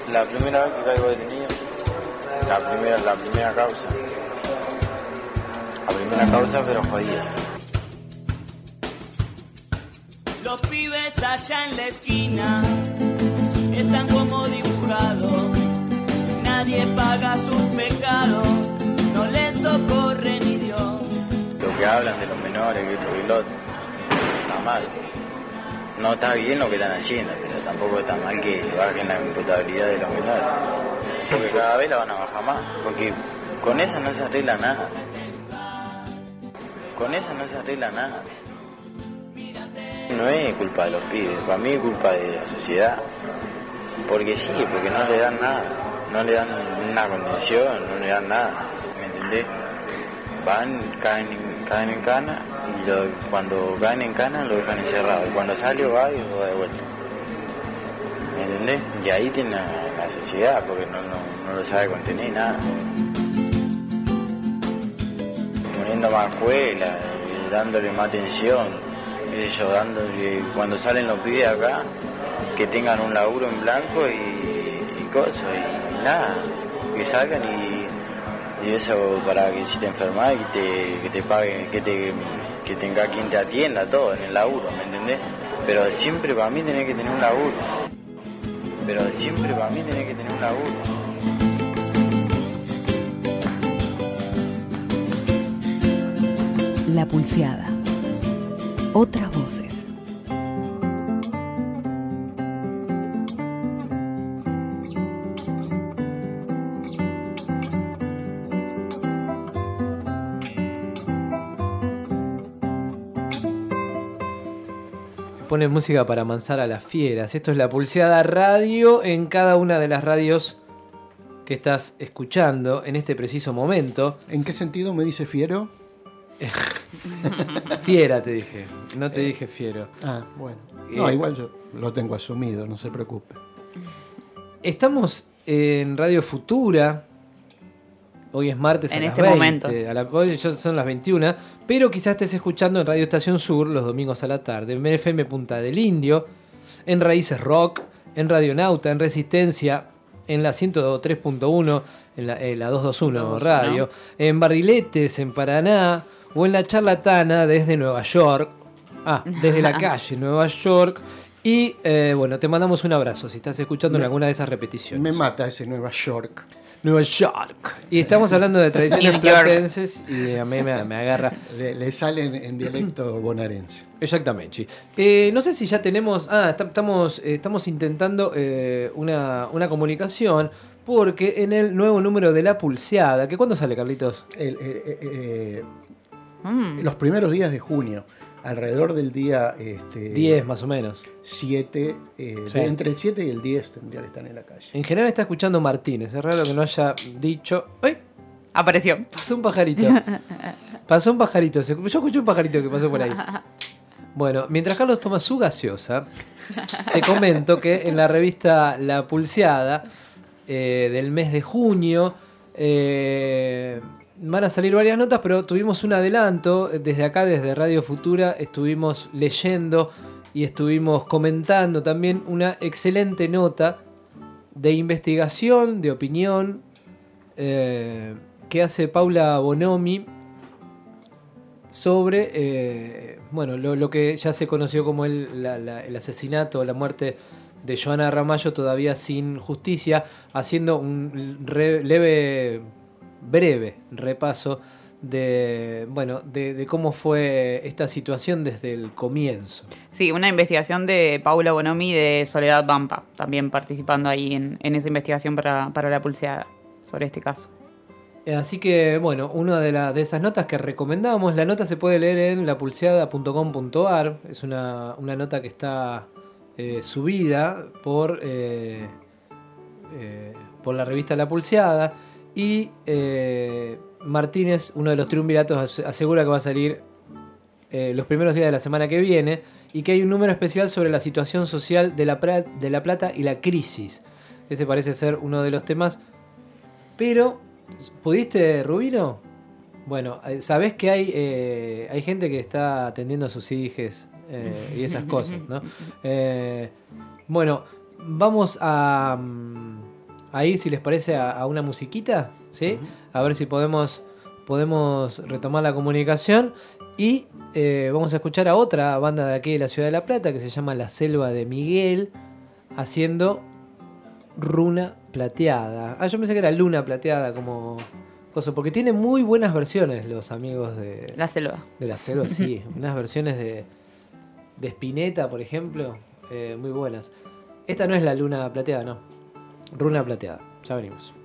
La primera vez que caigo detenido, la primera causa. La primera causa, pero jodida. Los pibes allá en la esquina están como dibujados. Nadie paga sus pecados, no les socorre ni Dios. Lo que hablan de los menores, que esto y lo otro, está mal. No está bien lo que están haciendo, pero tampoco está mal que bajen la imputabilidad de los menores. Porque cada vez la van a bajar más, porque con esa no se arregla nada. Con esa no se arregla nada. No es culpa de los pibes, para mí es culpa de la sociedad. Porque sí, porque no le dan nada. No le dan una condición, no le dan nada. ¿Me entendés? Van, caen en cana y cuando caen en cana lo dejan encerrado. Y cuando sale va y lo da de vuelta. ¿Me entendés? Y ahí tiene la sociedad, porque no lo sabe contener nada. Poniendo más escuela, dándole más atención, qué sé yo, dándole, cuando salen los pibes acá, que tengan un laburo en blanco y cosas, y nada, que salgan y eso para que si te enfermas que te paguen, que tenga quien te atienda todo en el laburo, ¿me entendés? Pero siempre para mí tenés que tener un laburo. La Pulseada. Otras voces. Pone música para amansar a las fieras. Esto es La Pulseada Radio en cada una de las radios que estás escuchando en este preciso momento. ¿En qué sentido me dice fiero? Fiera te dije, no te dije fiero. Ah, bueno. No, igual yo lo tengo asumido, no se preocupe. Estamos en Radio Futura. Hoy es martes en a este las 20. momento. Hoy ya son las 21. Pero quizás estés escuchando en Radio Estación Sur los domingos a la tarde. En FM Punta del Indio. En Raíces Rock. En Radio Nauta. En Resistencia. En la 103.1. En la 221 Radio. En Barriletes, en Paraná. O en La Charlatana desde Nueva York. Desde la calle Nueva York. Y bueno, te mandamos un abrazo si estás escuchando en alguna de esas repeticiones. Me mata ese Nueva York. Nueva York. Y estamos hablando de tradiciones platenses y a mí me agarra. Le salen en dialecto bonaerense. Exactamente. No sé si ya tenemos. Estamos intentando una comunicación. Porque en el nuevo número de La Pulseada, ¿que cuándo sale, Carlitos? Los primeros días de junio. Alrededor del día 10 más o menos 7, sí. Entre el 7 y el 10 tendría que estar en la calle. En general está escuchando Martínez. Es raro que no haya dicho. ¡Ay! Apareció. Pasó un pajarito. Yo escuché un pajarito que pasó por ahí. Bueno, mientras Carlos toma su gaseosa, te comento que en la revista La Pulseada del mes de junio van a salir varias notas, pero tuvimos un adelanto desde acá, desde Radio Futura. Estuvimos leyendo y estuvimos comentando también una excelente nota de investigación, de opinión, que hace Paula Bonomi sobre lo que ya se conoció como el asesinato, la muerte de Joana Ramallo, todavía sin justicia, haciendo un breve repaso de cómo fue esta situación desde el comienzo. Sí, una investigación de Paula Bonomi y de Soledad Vampa, también participando ahí en esa investigación para La Pulseada sobre este caso. Así que, bueno, una de esas notas que recomendamos, la nota se puede leer en lapulseada.com.ar, es una nota que está subida por la revista La Pulseada. Y Martínez, uno de los triunviratos, asegura que va a salir los primeros días de la semana que viene y que hay un número especial sobre la situación social de La Plata y la crisis. Ese parece ser uno de los temas. Pero, ¿pudiste, Rubino? Bueno, sabés que hay gente que está atendiendo a sus hijos y esas cosas, ¿no? Bueno, vamos a ahí, si les parece, a una musiquita, ¿sí? A ver si podemos retomar la comunicación. Y vamos a escuchar a otra banda de aquí de la Ciudad de La Plata que se llama La Selva de Miguel, haciendo Runa Plateada. Yo pensé que era Luna Plateada como cosa, porque tiene muy buenas versiones los amigos de La Selva. De La Selva, sí. Unas versiones de Spinetta, por ejemplo, muy buenas. Esta no es la Luna Plateada, no. Runa Plateada. Ya venimos.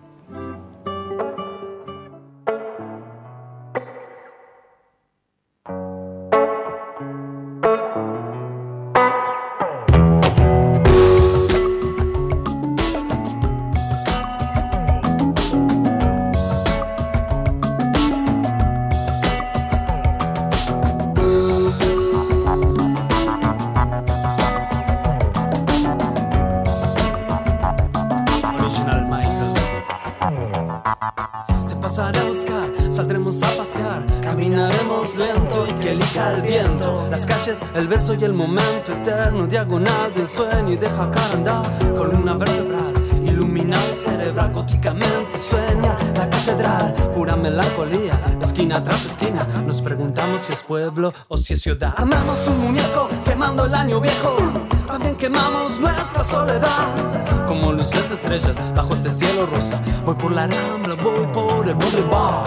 El beso y el momento eterno, diagonal del sueño y deja cara andar. Columna vertebral, iluminada cerebral, góticamente sueña la catedral. Pura melancolía, esquina tras esquina. Nos preguntamos si es pueblo o si es ciudad. Armamos un muñeco quemando el año viejo. También quemamos nuestra soledad. Como luces de estrellas bajo este cielo rosa. Voy por la Rambla, voy por el boulevard.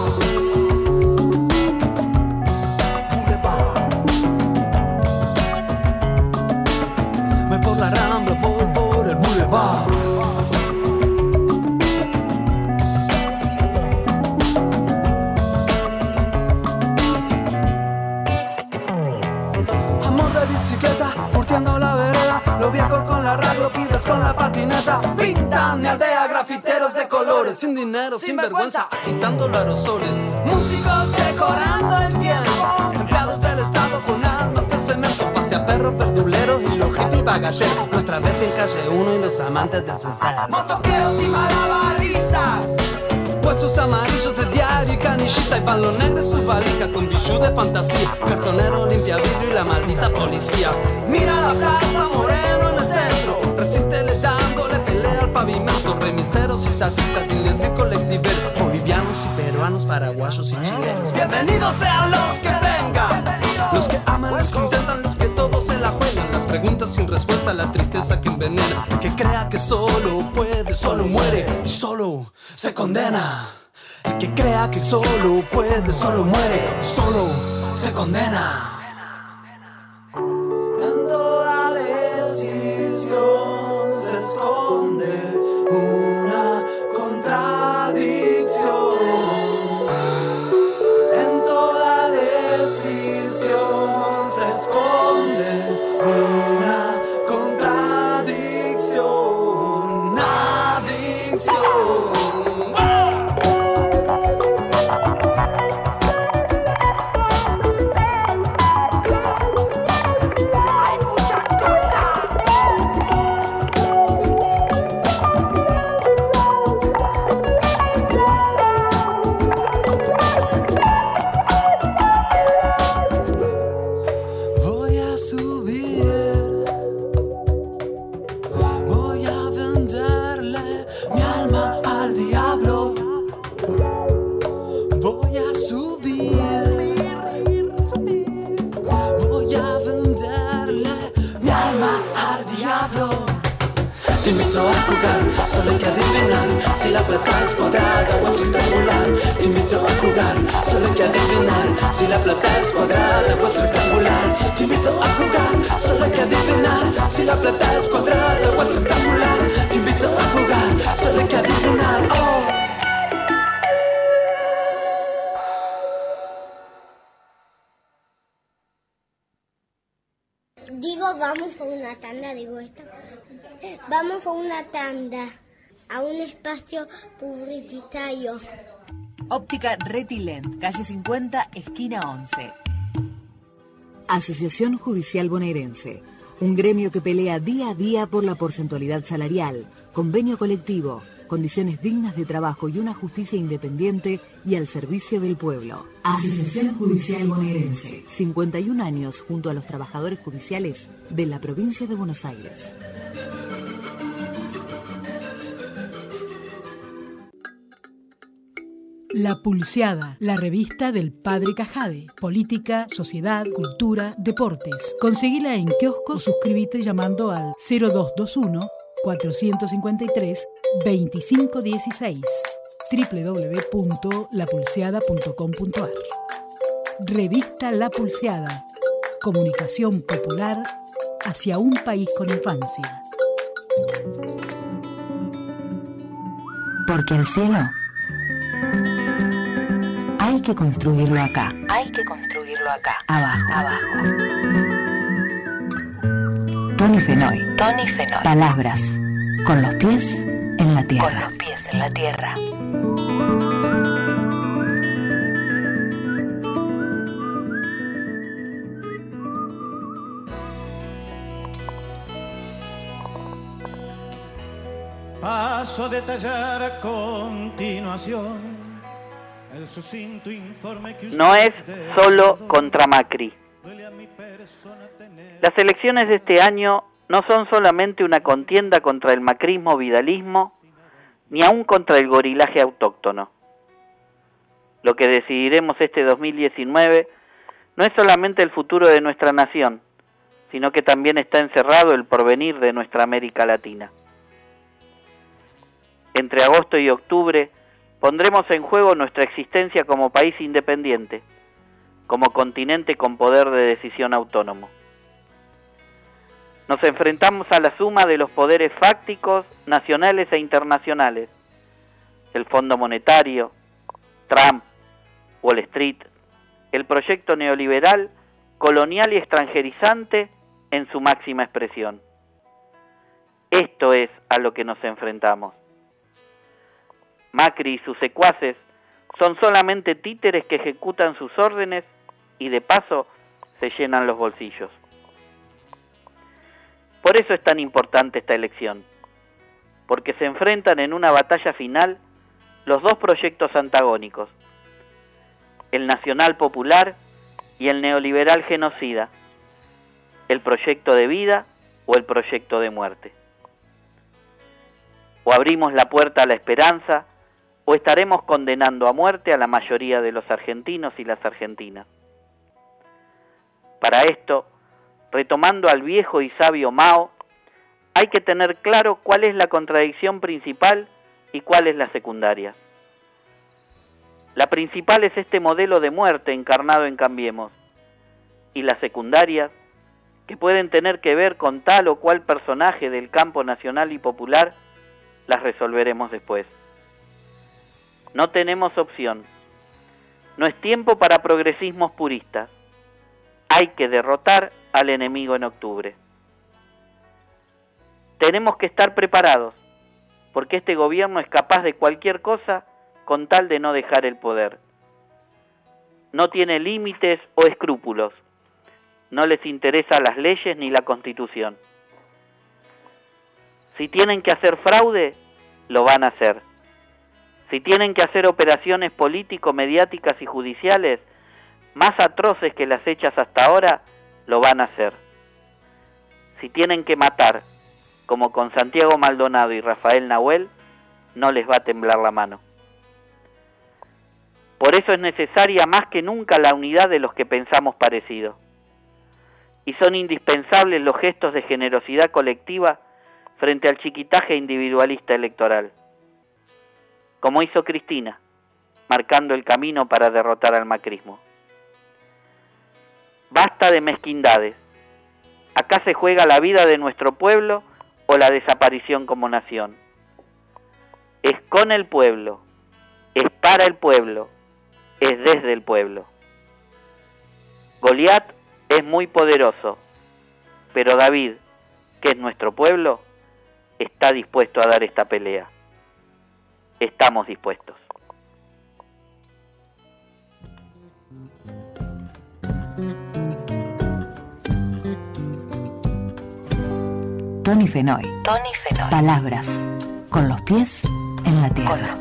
Amor de bicicleta, curtiendo la vereda. Lo viejo con la radio, pibes con la patineta. Pintan mi aldea, grafiteros de colores. Sin dinero, sin vergüenza, agitando los aerosoles. Músicos decorando el tiempo. Empleados del estado con almas de cemento. Pasea perro, verdulero y los hippie bagalleros. Otra vez en calle 1 y los amantes del cencer. Motoqueros y malabaristas. Puestos amarillos de diario y canillita. Y balón negro y su valija con bijú de fantasía. Cartonero limpia vidrio y la maldita policía. Mira la plaza Moreno en el centro. Resístele dándole pelea al pavimento. Remiseros y taxistas, dealers y colectiveros. Bolivianos y peruanos, paraguayos y chilenos. Bienvenidos sean los que vengan. Los que aman, los que intentan, los que todos se la juegan. Las preguntas sin respuesta, la tristeza que envenena. Que crea que solo puede, solo muere y solo se condena. El que crea que solo puede, solo muere, solo se condena. En toda decisión se esconde una contradicción. En toda decisión se esconde una contradicción, adicción. Te invito a jugar, solo hay que adivinar si la plata es cuadrada o es rectangular. Te invito a jugar, solo hay que adivinar si la plata es cuadrada o es rectangular. Te invito a jugar, solo hay que adivinar si la plata es cuadrada o es rectangular. Te invito a jugar, solo hay que adivinar. Oh. Digo, vamos a una tanda, digo esto. Vamos a una tanda, a un espacio publicitario. Óptica Retilent, calle 50, esquina 11. Asociación Judicial Bonaerense, un gremio que pelea día a día por la porcentualidad salarial, convenio colectivo, condiciones dignas de trabajo y una justicia independiente y al servicio del pueblo. Asociación Judicial Bonaerense, 51 años junto a los trabajadores judiciales de la provincia de Buenos Aires. La Pulseada, la revista del Padre Cajade. Política, sociedad, cultura, deportes. Conseguila en kiosco o suscríbete llamando al 0221 453 2516 www.lapulseada.com.ar. Revista La Pulseada. Comunicación popular hacia un país con infancia. Porque el cielo hay que construirlo acá. Abajo. Tony Fenoy. Palabras con los pies en la tierra. Paso a detallar a continuación el sucinto informe que usted no es solo contra Macri. Las elecciones de este año no son solamente una contienda contra el macrismo-vidalismo, ni aún contra el gorilaje autóctono. Lo que decidiremos este 2019 no es solamente el futuro de nuestra nación, sino que también está encerrado el porvenir de nuestra América Latina. Entre agosto y octubre pondremos en juego nuestra existencia como país independiente, como continente con poder de decisión autónomo. Nos enfrentamos a la suma de los poderes fácticos, nacionales e internacionales, el Fondo Monetario, Trump, Wall Street, el proyecto neoliberal, colonial y extranjerizante en su máxima expresión. Esto es a lo que nos enfrentamos. Macri y sus secuaces son solamente títeres que ejecutan sus órdenes y de paso se llenan los bolsillos. Por eso es tan importante esta elección, porque se enfrentan en una batalla final los dos proyectos antagónicos, el nacional popular y el neoliberal genocida, el proyecto de vida o el proyecto de muerte. O abrimos la puerta a la esperanza, o estaremos condenando a muerte a la mayoría de los argentinos y las argentinas. Para esto, retomando al viejo y sabio Mao, hay que tener claro cuál es la contradicción principal y cuál es la secundaria. La principal es este modelo de muerte encarnado en Cambiemos, y las secundarias, que pueden tener que ver con tal o cual personaje del campo nacional y popular, las resolveremos después. No tenemos opción. No es tiempo para progresismos puristas. Hay que derrotar al enemigo en octubre. Tenemos que estar preparados, porque este gobierno es capaz de cualquier cosa con tal de no dejar el poder. No tiene límites o escrúpulos. No les interesan las leyes ni la Constitución. Si tienen que hacer fraude, lo van a hacer. Si tienen que hacer operaciones político-mediáticas y judiciales más atroces que las hechas hasta ahora, lo van a hacer. Si tienen que matar, como con Santiago Maldonado y Rafael Nahuel, no les va a temblar la mano. Por eso es necesaria más que nunca la unidad de los que pensamos parecido. Y son indispensables los gestos de generosidad colectiva frente al chiquitaje individualista electoral, como hizo Cristina, marcando el camino para derrotar al macrismo. Basta de mezquindades. Acá se juega la vida de nuestro pueblo o la desaparición como nación. Es con el pueblo, es para el pueblo, es desde el pueblo. Goliat es muy poderoso, pero David, que es nuestro pueblo, está dispuesto a dar esta pelea. Estamos dispuestos. Tony Fenoy. Palabras con los pies en la tierra.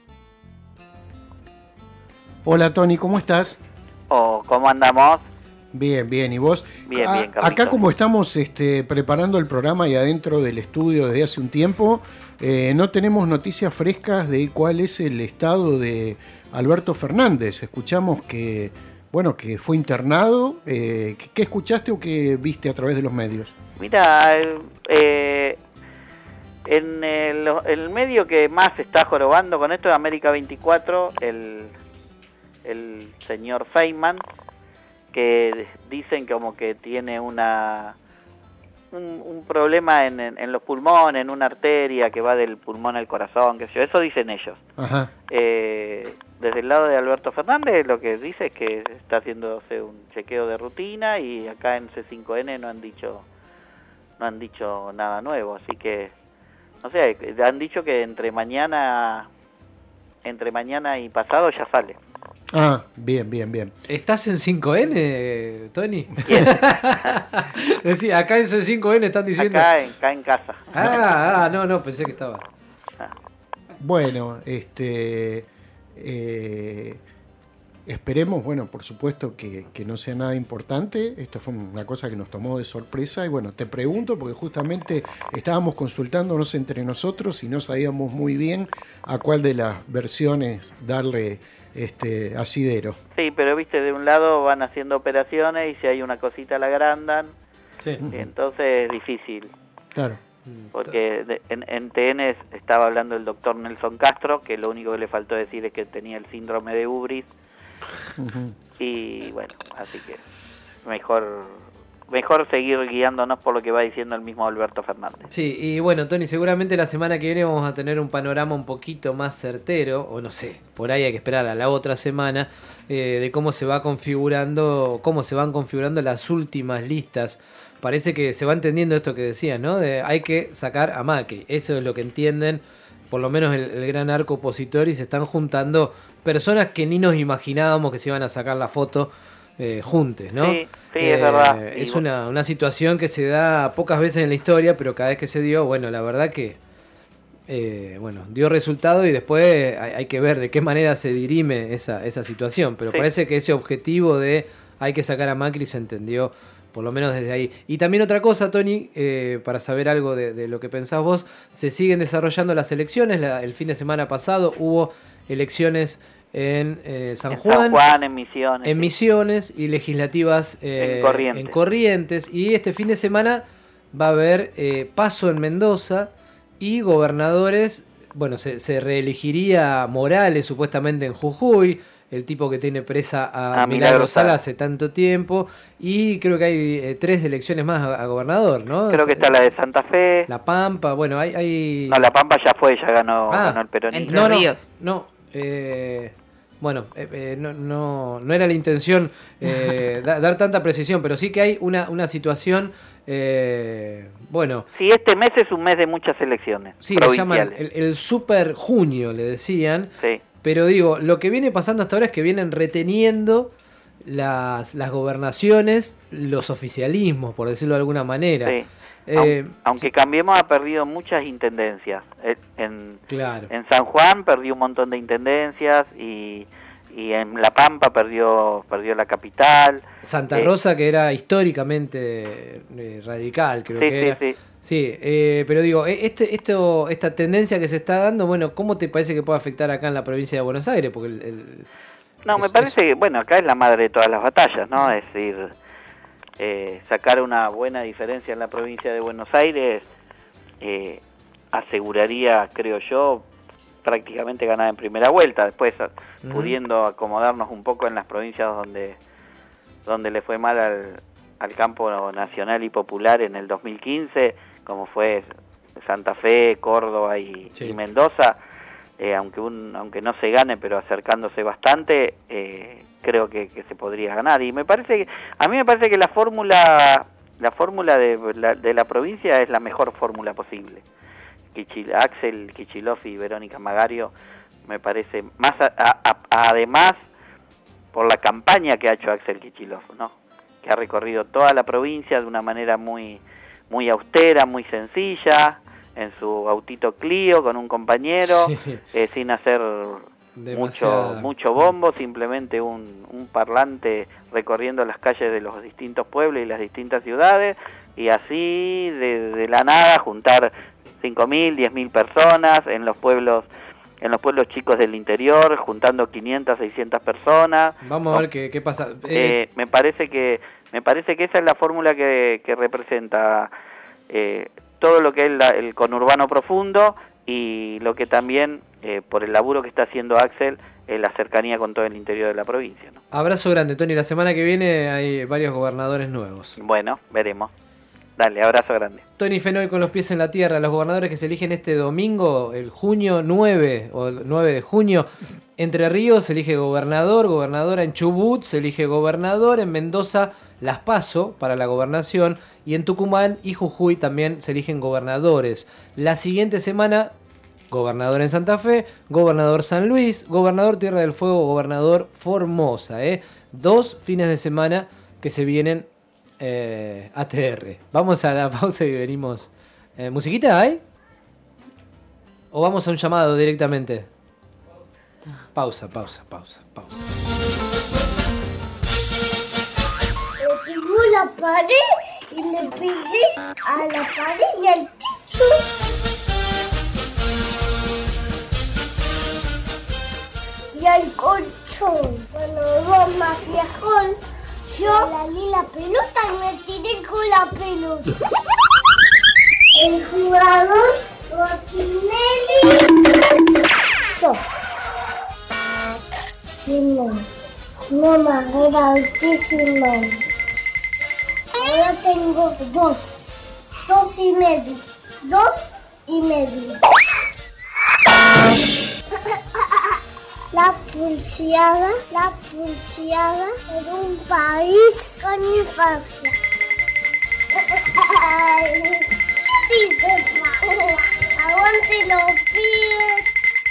Hola Tony, ¿cómo estás? ¿Cómo andamos? Bien, bien. ¿Y vos? Bien, Carlitos. Acá como estamos preparando el programa y adentro del estudio desde hace un tiempo, no tenemos noticias frescas de cuál es el estado de Alberto Fernández. Escuchamos que fue internado. ¿Qué escuchaste o qué viste a través de los medios? Mira, en el medio que más está jorobando con esto es América 24, el señor Feynman, que dicen como que tiene un problema en los pulmones, en una arteria que va del pulmón al corazón, qué sé yo, eso dicen ellos. Ajá. Desde el lado de Alberto Fernández lo que dice es que está haciéndose un chequeo de rutina, y acá en C5N no han dicho nada nuevo, así que no sé, han dicho que entre mañana y pasado ya sale. Ah, bien. ¿Estás en 5N, Tony? Decía, acá en C5N están diciendo... Acá en casa. No, pensé que estaba. Bueno, esperemos, por supuesto que no sea nada importante. Esto fue una cosa que nos tomó de sorpresa. Y te pregunto, porque justamente estábamos consultándonos entre nosotros y no sabíamos muy bien a cuál de las versiones darle asidero. Sí, pero viste, de un lado van haciendo operaciones y si hay una cosita la agrandan. Sí. Entonces es difícil. Claro. Porque en TN estaba hablando el doctor Nelson Castro, que lo único que le faltó decir es que tenía el síndrome de Ubris. Y así que mejor seguir guiándonos por lo que va diciendo el mismo Alberto Fernández. Sí, y Tony, seguramente la semana que viene vamos a tener un panorama un poquito más certero, o no sé, por ahí hay que esperar a la otra semana, de cómo se van configurando las últimas listas. Parece que se va entendiendo esto que decías, ¿no? Hay que sacar a Macri, eso es lo que entienden, por lo menos el gran arco opositor, y se están juntando personas que ni nos imaginábamos que se iban a sacar la foto juntos, ¿no? Sí, es verdad. Es una situación que se da pocas veces en la historia, pero cada vez que se dio, la verdad que dio resultado, y después hay que ver de qué manera se dirime esa situación, pero parece que ese objetivo de hay que sacar a Macri se entendió por lo menos desde ahí. Y también otra cosa, Tony, para saber algo de lo que pensás vos, se siguen desarrollando las elecciones. El fin de semana pasado hubo elecciones en San Juan, en Misiones y legislativas en Corrientes. Y este fin de semana va a haber paso en Mendoza y gobernadores. Se reelegiría Morales supuestamente en Jujuy, el tipo que tiene presa a Milagro Sala hace tanto tiempo, y creo que hay 3 elecciones más a gobernador, ¿no? Creo que está la de Santa Fe, La Pampa, hay... No, La Pampa ya fue, ya ganó el peronismo. Entre Ríos. No era la intención dar tanta precisión, pero sí que hay una situación, Sí, este mes es un mes de muchas elecciones. Sí, le llaman el super junio, le decían. Sí. Pero digo, lo que viene pasando hasta ahora es que vienen reteniendo las gobernaciones, los oficialismos, por decirlo de alguna manera. Sí. Aunque Cambiemos ha perdido muchas intendencias. En San Juan perdió un montón de intendencias, y en La Pampa perdió la capital. Santa Rosa, que era históricamente radical, creo que era. Sí, pero digo, esta tendencia que se está dando, ¿cómo te parece que puede afectar acá en la provincia de Buenos Aires? Porque me parece que, acá es la madre de todas las batallas, ¿no? Es decir, sacar una buena diferencia en la provincia de Buenos Aires aseguraría, creo yo, prácticamente ganar en primera vuelta. Después, pudiendo acomodarnos un poco en las provincias donde le fue mal al campo nacional y popular en el 2015, como fue Santa Fe, Córdoba y Mendoza, aunque no se gane, pero acercándose bastante, creo que se podría ganar. Y a mí me parece que la fórmula de la provincia es la mejor fórmula posible. Axel Kicillof y Verónica Magario, me parece, más además por la campaña que ha hecho Axel Kicillof, ¿no? Que ha recorrido toda la provincia de una manera muy austera, muy sencilla, en su autito Clio con un compañero, sin hacer mucho bombo, simplemente un parlante recorriendo las calles de los distintos pueblos y las distintas ciudades, y así de la nada juntar 5.000, 10.000 personas en los pueblos chicos del interior, juntando 500, 600 personas. Vamos a ver qué pasa. Me parece que esa es la fórmula que representa todo lo que es el conurbano profundo, y lo que también, por el laburo que está haciendo Axel, la cercanía con todo el interior de la provincia, ¿no? Abrazo grande, Tony. La semana que viene hay varios gobernadores nuevos. Bueno, veremos. Dale, abrazo grande. Tony Fenoy con los pies en la tierra. Los gobernadores que se eligen este domingo, el junio 9 o el 9 de junio. Entre Ríos se elige gobernadora. En Chubut se elige gobernador. En Mendoza las PASO para la gobernación. Y en Tucumán y Jujuy también se eligen gobernadores. La siguiente semana, gobernador en Santa Fe, gobernador San Luis, gobernador Tierra del Fuego, gobernador Formosa. 2 fines de semana que se vienen ATR. Vamos a la pausa y venimos. ¿Musiquita hay? ¿O vamos a un llamado directamente? Pausa. Le pegó la pared y le pegué a la pared y al techo. Y al colchón. Cuando vos más viejón, yo lalé la pelota y me tiré con la pelota. El jugador Rottinelli. Yo. Simón. Mamá, era Simón. Ahora tengo 2. 2,5. 2,5. La pulseada en un país con infancia. ¿Qué dice, pa? Aguante los pies.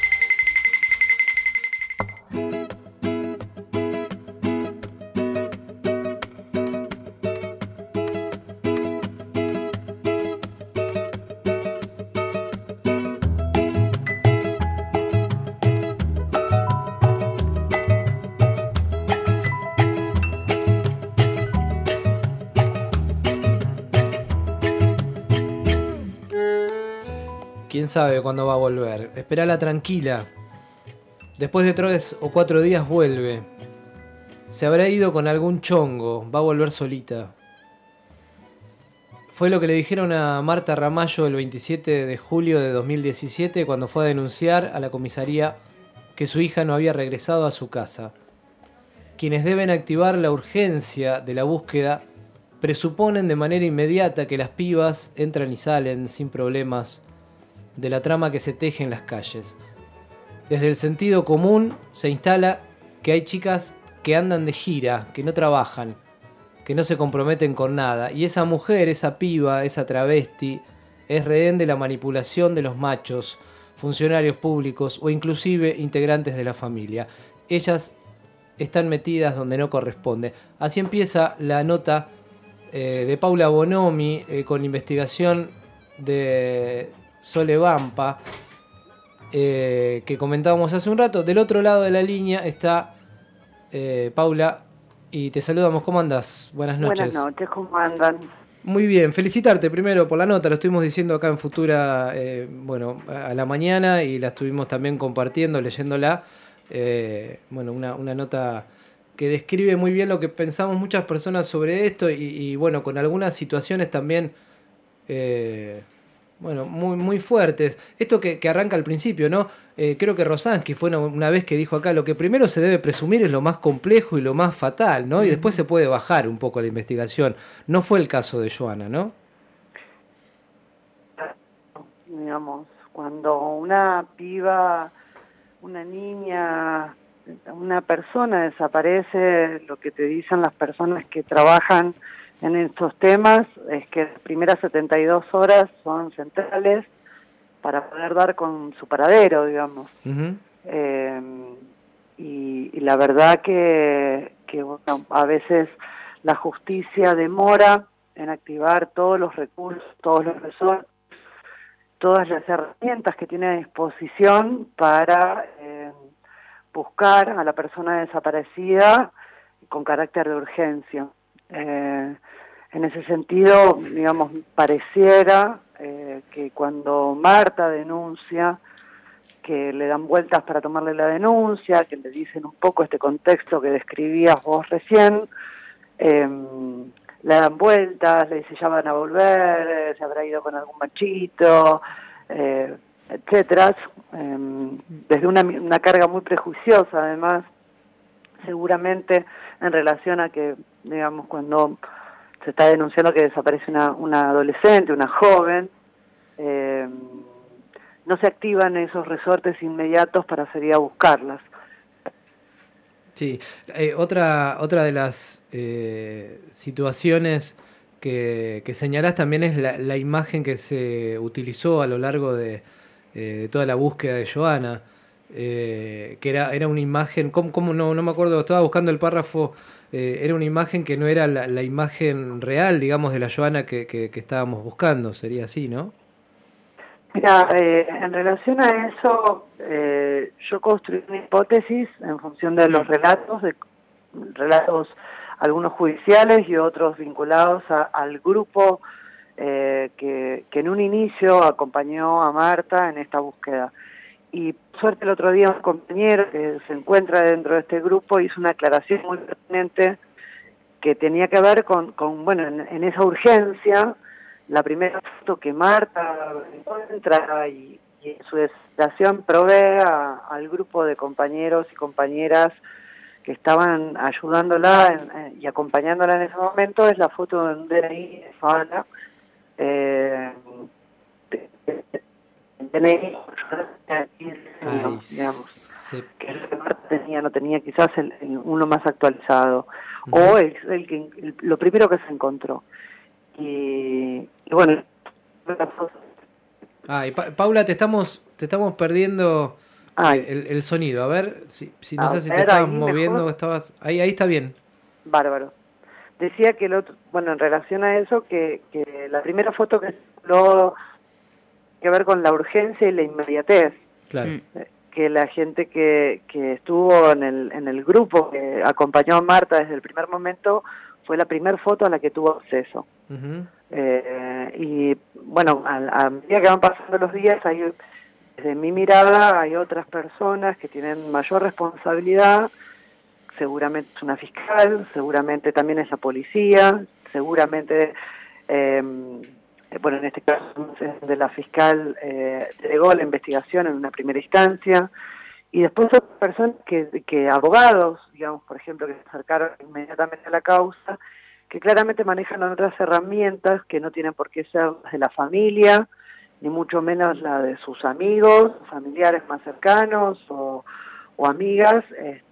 ¿Quién sabe cuándo va a volver? Esperala tranquila. Después de 3 o 4 días vuelve. Se habrá ido con algún chongo. Va a volver solita. Fue lo que le dijeron a Marta Ramallo el 27 de julio de 2017 cuando fue a denunciar a la comisaría que su hija no había regresado a su casa. Quienes deben activar la urgencia de la búsqueda presuponen de manera inmediata que las pibas entran y salen sin problemas de la trama que se teje en las calles. Desde el sentido común se instala que hay chicas que andan de gira, que no trabajan, que no se comprometen con nada, y esa mujer, esa piba, esa travesti, es rehén de la manipulación de los machos, funcionarios públicos o inclusive integrantes de la familia. Ellas están metidas donde no corresponde. Así empieza la nota de Paula Bonomi con investigación de Sole Bampa, que comentábamos hace un rato. Del otro lado de la línea está Paula, y te saludamos. ¿Cómo andás? Buenas noches. Buenas noches, ¿cómo andan? Muy bien, felicitarte primero por la nota. Lo estuvimos diciendo acá en Futura, a la mañana, y la estuvimos también compartiendo, leyéndola. Una nota que describe muy bien lo que pensamos muchas personas sobre esto, y con algunas situaciones también muy fuertes. Esto que arranca al principio, ¿no? Creo que Rosansky fue una vez que dijo acá: lo que primero se debe presumir es lo más complejo y lo más fatal, ¿no? Y después se puede bajar un poco la investigación. No fue el caso de Joana, ¿no? Digamos, cuando una piba, una niña, una persona desaparece, lo que te dicen las personas que trabajan en estos temas es que las primeras 72 horas son centrales para poder dar con su paradero, digamos. Uh-huh. Y la verdad que a veces la justicia demora en activar todos los recursos, todos los resortes, todas las herramientas que tiene a disposición para buscar a la persona desaparecida con carácter de urgencia. En ese sentido, digamos, pareciera que cuando Marta denuncia, que le dan vueltas para tomarle la denuncia, que le dicen un poco este contexto que describías vos recién, le dan vueltas, le dicen ya van a volver, se habrá ido con algún machito, etcétera, desde una carga muy prejuiciosa además, seguramente en relación a que, digamos, cuando se está denunciando que desaparece una adolescente, una joven, no se activan esos resortes inmediatos para salir a buscarlas. Sí, otra de las situaciones que señalás también es la imagen que se utilizó a lo largo de toda la búsqueda de Joana, que era una imagen, ¿cómo no me acuerdo, estaba buscando el párrafo, era una imagen que no era la imagen real, digamos, de la Joana que estábamos buscando, sería así, ¿no? Mira, en relación a eso, yo construí una hipótesis en función de los relatos algunos judiciales y otros vinculados al grupo que en un inicio acompañó a Marta en esta búsqueda. Y por suerte el otro día un compañero que se encuentra dentro de este grupo hizo una aclaración muy pertinente que tenía que ver con bueno, en esa urgencia, la primera foto que Marta encuentra y en su desesperación provee al grupo de compañeros y compañeras que estaban ayudándola y acompañándola en ese momento, es la foto de un DNI de Joana. DNI, digamos, que el que Marta tenía, no tenía quizás uno más actualizado, o lo primero que se encontró. Y bueno, Paula, te estamos perdiendo el sonido. A ver, si no sé si te estabas moviendo o estabas... Ahí está bien. Bárbaro. Decía que en relación a eso, que la primera foto que tuvo que ver con la urgencia y la inmediatez. Claro. Que la gente que estuvo en el grupo que acompañó a Marta desde el primer momento fue la primera foto a la que tuvo acceso. Uh-huh. Y bueno, a medida que van pasando los días, desde mi mirada hay otras personas que tienen mayor responsabilidad, seguramente es una fiscal, seguramente también es la policía, seguramente, bueno, en este caso de la fiscal delegó la investigación en una primera instancia, y después otras personas que abogados, digamos, por ejemplo, que se acercaron inmediatamente a la causa, que claramente manejan otras herramientas que no tienen por qué ser las de la familia, ni mucho menos la de sus amigos, familiares más cercanos o amigas,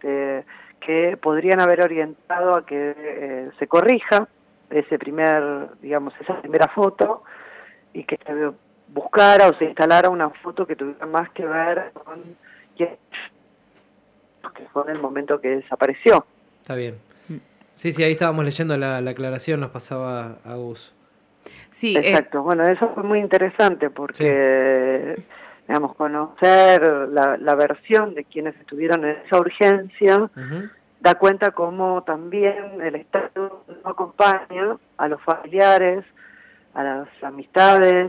que podrían haber orientado a que se corrija esa primera foto y que se buscara o se instalara una foto que tuviera más que ver con que fue en el momento que desapareció. Está bien. Sí, ahí estábamos leyendo la aclaración, nos pasaba a Gus. Sí, exacto. Bueno, eso fue muy interesante porque, digamos, conocer la versión de quienes estuvieron en esa urgencia, uh-huh, da cuenta cómo también el Estado no acompaña a los familiares, a las amistades,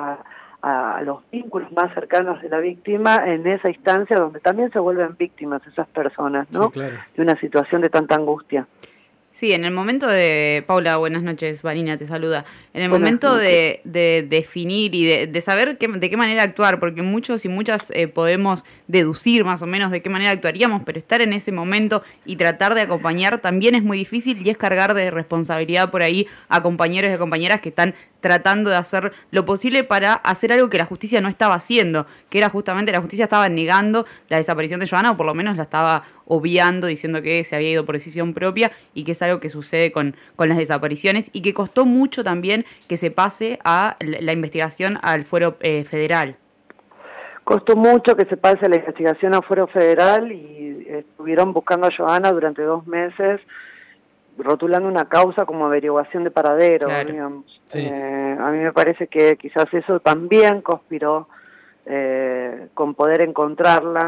a los vínculos más cercanos de la víctima en esa instancia donde también se vuelven víctimas esas personas, ¿no? Sí, claro. De una situación de tanta angustia. Sí, en el momento de... Paula, buenas noches, Vanina te saluda. En el momento de definir y de saber de qué manera actuar, porque muchos y muchas podemos deducir más o menos de qué manera actuaríamos, pero estar en ese momento y tratar de acompañar también es muy difícil y es cargar de responsabilidad por ahí a compañeros y a compañeras que están tratando de hacer lo posible para hacer algo que la justicia no estaba haciendo, que era justamente la justicia estaba negando la desaparición de Joana, o por lo menos la estaba obviando, diciendo que se había ido por decisión propia y que es algo que sucede con las desapariciones y que costó mucho también que se pase a la investigación al fuero federal. Costó mucho que se pase la investigación al fuero federal y estuvieron buscando a Joana durante 2 meses, rotulando una causa como averiguación de paradero, claro, digamos. Sí. A mí me parece que quizás eso también conspiró con poder encontrarla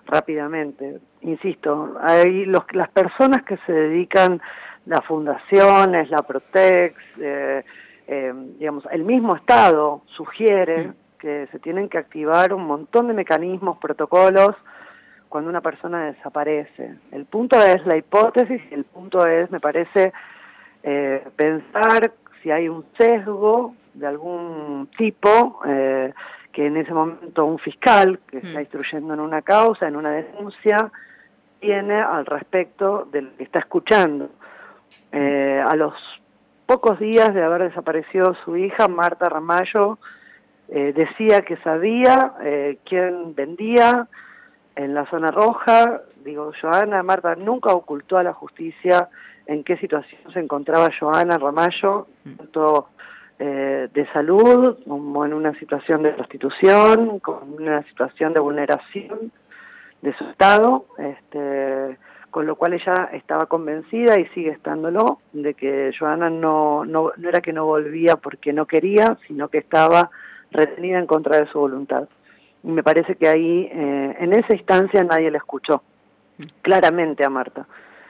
rápidamente. Insisto, hay las personas que se dedican, las fundaciones, la Protex, digamos, el mismo Estado sugiere que se tienen que activar un montón de mecanismos, protocolos, cuando una persona desaparece. El punto es la hipótesis, el punto es, me parece, pensar si hay un sesgo de algún tipo, que en ese momento un fiscal que está instruyendo en una causa, en una denuncia, tiene al respecto de lo que está escuchando. A los pocos días de haber desaparecido su hija, Marta Ramallo decía que sabía quién vendía en la zona roja. Digo, Marta nunca ocultó a la justicia en qué situación se encontraba Johanna Ramallo, tanto de salud, como en una situación de prostitución, con una situación de vulneración de su estado, con lo cual ella estaba convencida y sigue estándolo, de que Johanna no era que no volvía porque no quería, sino que estaba retenida en contra de su voluntad. Y me parece que ahí, en esa instancia, nadie la escuchó claramente a Marta.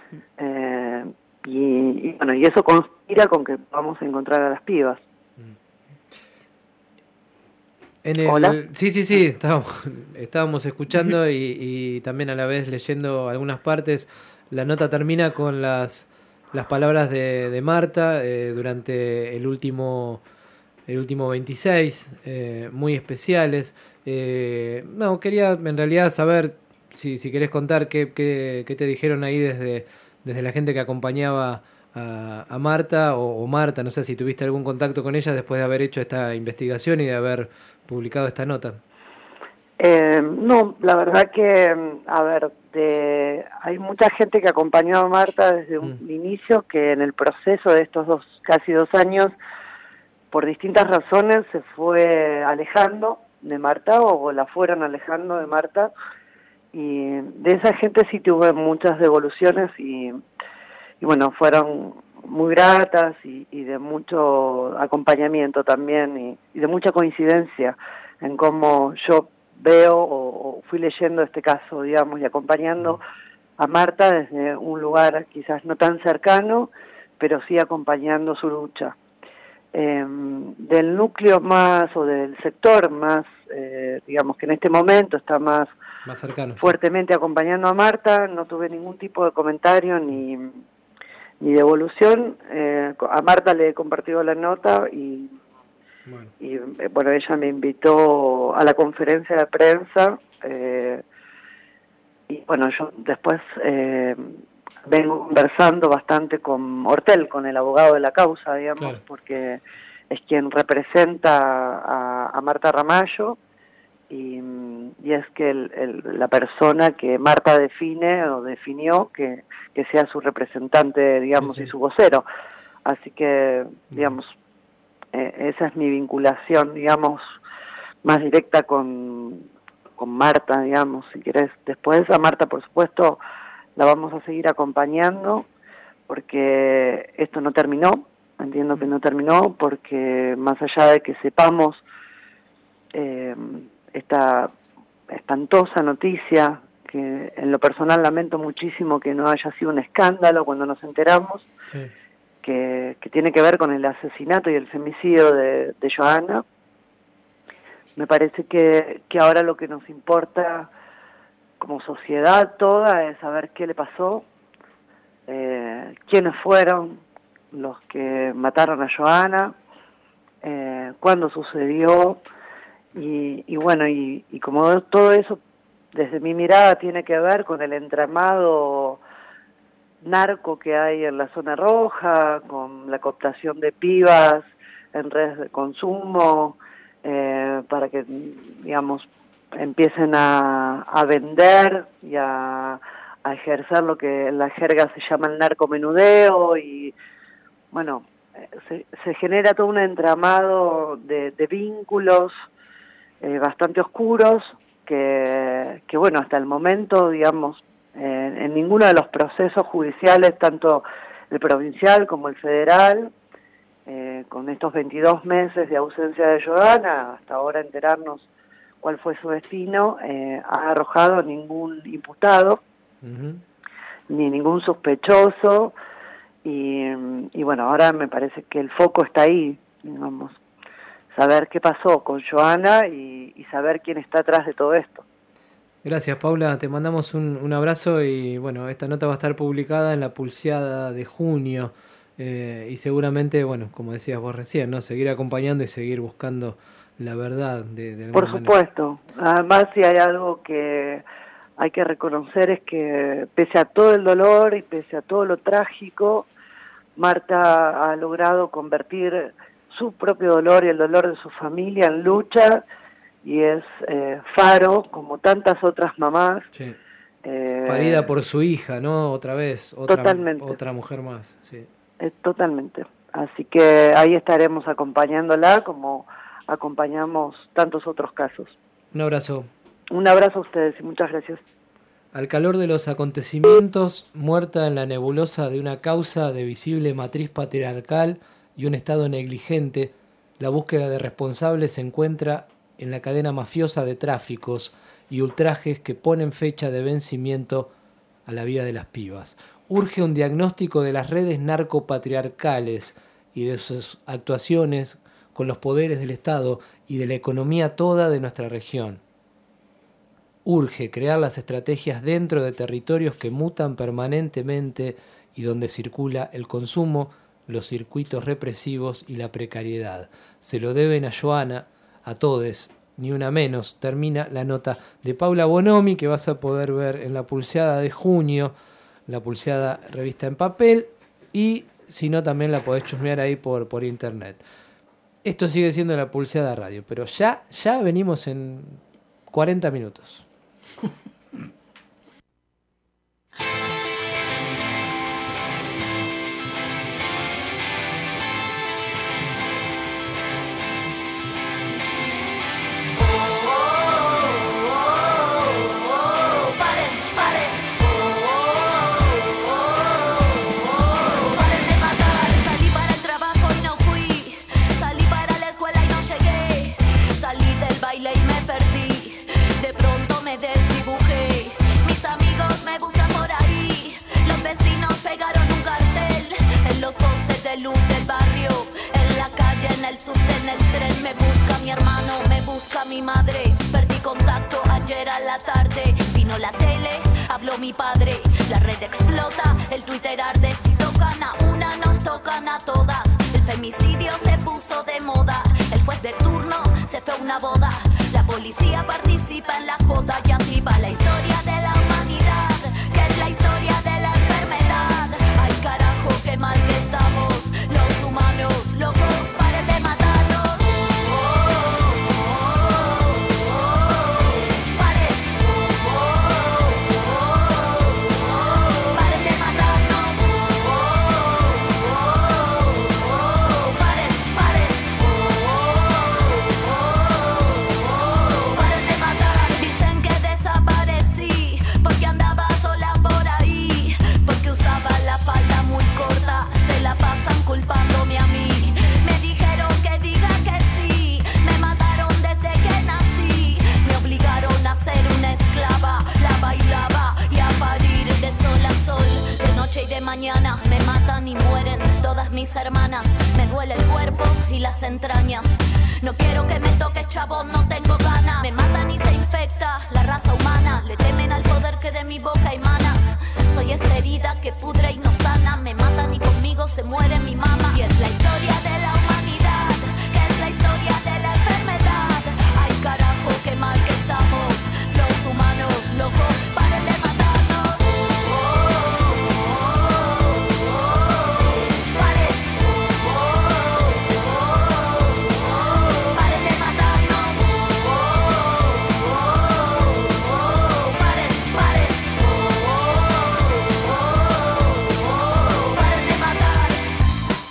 Y bueno, y eso conspira con que vamos a encontrar a las pibas. ¿Hola? Sí, estábamos escuchando y también a la vez leyendo algunas partes. La nota termina con las palabras de Marta durante el último 26, muy especiales. Quería en realidad saber si querés contar qué te dijeron ahí desde la gente que acompañaba a Marta o Marta, no sé si tuviste algún contacto con ella después de haber hecho esta investigación y de haber publicado esta nota. No, la verdad que, hay mucha gente que acompañó a Marta desde un inicio, que en el proceso de estos casi 2 años, por distintas razones, se fue alejando de Marta o la fueron alejando de Marta, y de esa gente sí tuve muchas devoluciones y bueno, fueron muy gratas y de mucho acompañamiento también y de mucha coincidencia en cómo yo veo o fui leyendo este caso, digamos, y acompañando a Marta desde un lugar quizás no tan cercano, pero sí acompañando su lucha. Del núcleo más o del sector más, digamos que en este momento está más cercano, fuertemente acompañando a Marta, no tuve ningún tipo de comentario ni devolución. A Marta le he compartido la nota y bueno, ella me invitó a la conferencia de prensa y bueno, yo después vengo conversando bastante con Hortel, con el abogado de la causa, digamos, claro, porque es quien representa a Marta Ramallo y es que la persona que Marta define o definió que sea su representante, digamos, sí. Y su vocero. Así que, digamos, esa es mi vinculación, digamos, más directa con Marta, digamos, si querés. Después a Marta, por supuesto, la vamos a seguir acompañando porque esto no terminó, entiendo que no terminó, porque más allá de que sepamos esta espantosa noticia, que en lo personal lamento muchísimo que no haya sido un escándalo cuando nos enteramos, sí, que tiene que ver con el asesinato y el femicidio de Johanna. Me parece que ahora lo que nos importa como sociedad toda es saber qué le pasó, quiénes fueron los que mataron a Johanna, cuándo sucedió, y bueno, y como todo eso desde mi mirada tiene que ver con el entramado narco que hay en la zona roja, con la cooptación de pibas en redes de consumo, para que, digamos, empiecen a vender y a ejercer lo que en la jerga se llama el narcomenudeo, y bueno, se genera todo un entramado de vínculos bastante oscuros que bueno, hasta el momento, digamos, en ninguno de los procesos judiciales, tanto el provincial como el federal, con estos 22 meses de ausencia de Johanna, hasta ahora enterarnos cuál fue su destino, ha arrojado ningún imputado, ni ningún sospechoso, y bueno, ahora me parece que el foco está ahí, digamos, saber qué pasó con Joana y saber quién está atrás de todo esto. Gracias, Paula, te mandamos un abrazo y bueno, esta nota va a estar publicada en la Pulseada de junio y seguramente, bueno, como decías vos recién, ¿no? Seguir acompañando y seguir buscando la verdad de Por supuesto, además si hay algo que hay que reconocer es que pese a todo el dolor y pese a todo lo trágico, Marta ha logrado convertir su propio dolor y el dolor de su familia en lucha, y es faro como tantas otras mamás. Sí. Parida por su hija, ¿no? Otra vez, otra mujer más. Sí. Totalmente. Así que ahí estaremos acompañándola como acompañamos tantos otros casos. Un abrazo. Un abrazo a ustedes y muchas gracias. Al calor de los acontecimientos, muerta en la nebulosa de una causa de visible matriz patriarcal y un Estado negligente, la búsqueda de responsables se encuentra en la cadena mafiosa de tráficos y ultrajes que ponen fecha de vencimiento a la vida de las pibas. Urge un diagnóstico de las redes narcopatriarcales y de sus actuaciones con los poderes del Estado y de la economía toda de nuestra región. Urge crear las estrategias dentro de territorios que mutan permanentemente y donde circula el consumo, los circuitos represivos y la precariedad. Se lo deben a Joana, a todes, ni una menos. Termina la nota de Paula Bonomi que vas a poder ver en la Pulseada de junio, la Pulseada revista en papel, y si no también la podés chusmear ahí por internet. Esto sigue siendo la Pulseada Radio, pero ya venimos en 40 minutos. En el tren me busca mi hermano, me busca mi madre. Perdí contacto ayer a la tarde. Vino la tele, habló mi padre. La red explota, el Twitter arde. Si tocan a una, nos tocan a todas. El femicidio se puso de moda. El juez de turno se fue a una boda. La policía participa en la joda. Y así va la historia de la humanidad, que es la historia de la enfermedad. Ay carajo, qué mal que estamos los humanos, locos. Culpándome a mí, me dijeron que diga que sí, me mataron desde que nací, me obligaron a ser una esclava, la bailaba y a parir de sol a sol, de noche y de mañana, me matan y mueren todas mis hermanas, me duele el cuerpo y las entrañas, no quiero que me toque chabón, no tengo ganas, me matan y se infecta la raza humana, le temen al poder que de mi boca emana, soy esta herida que pudre y no sana, me matan y conmigo se muere mi mamá. Y es la historia de la humanidad, que es la historia de la enfermedad. Ay carajo, qué mal que estamos, los humanos locos, paren de matarnos. Paren de matarnos. Paren de matar.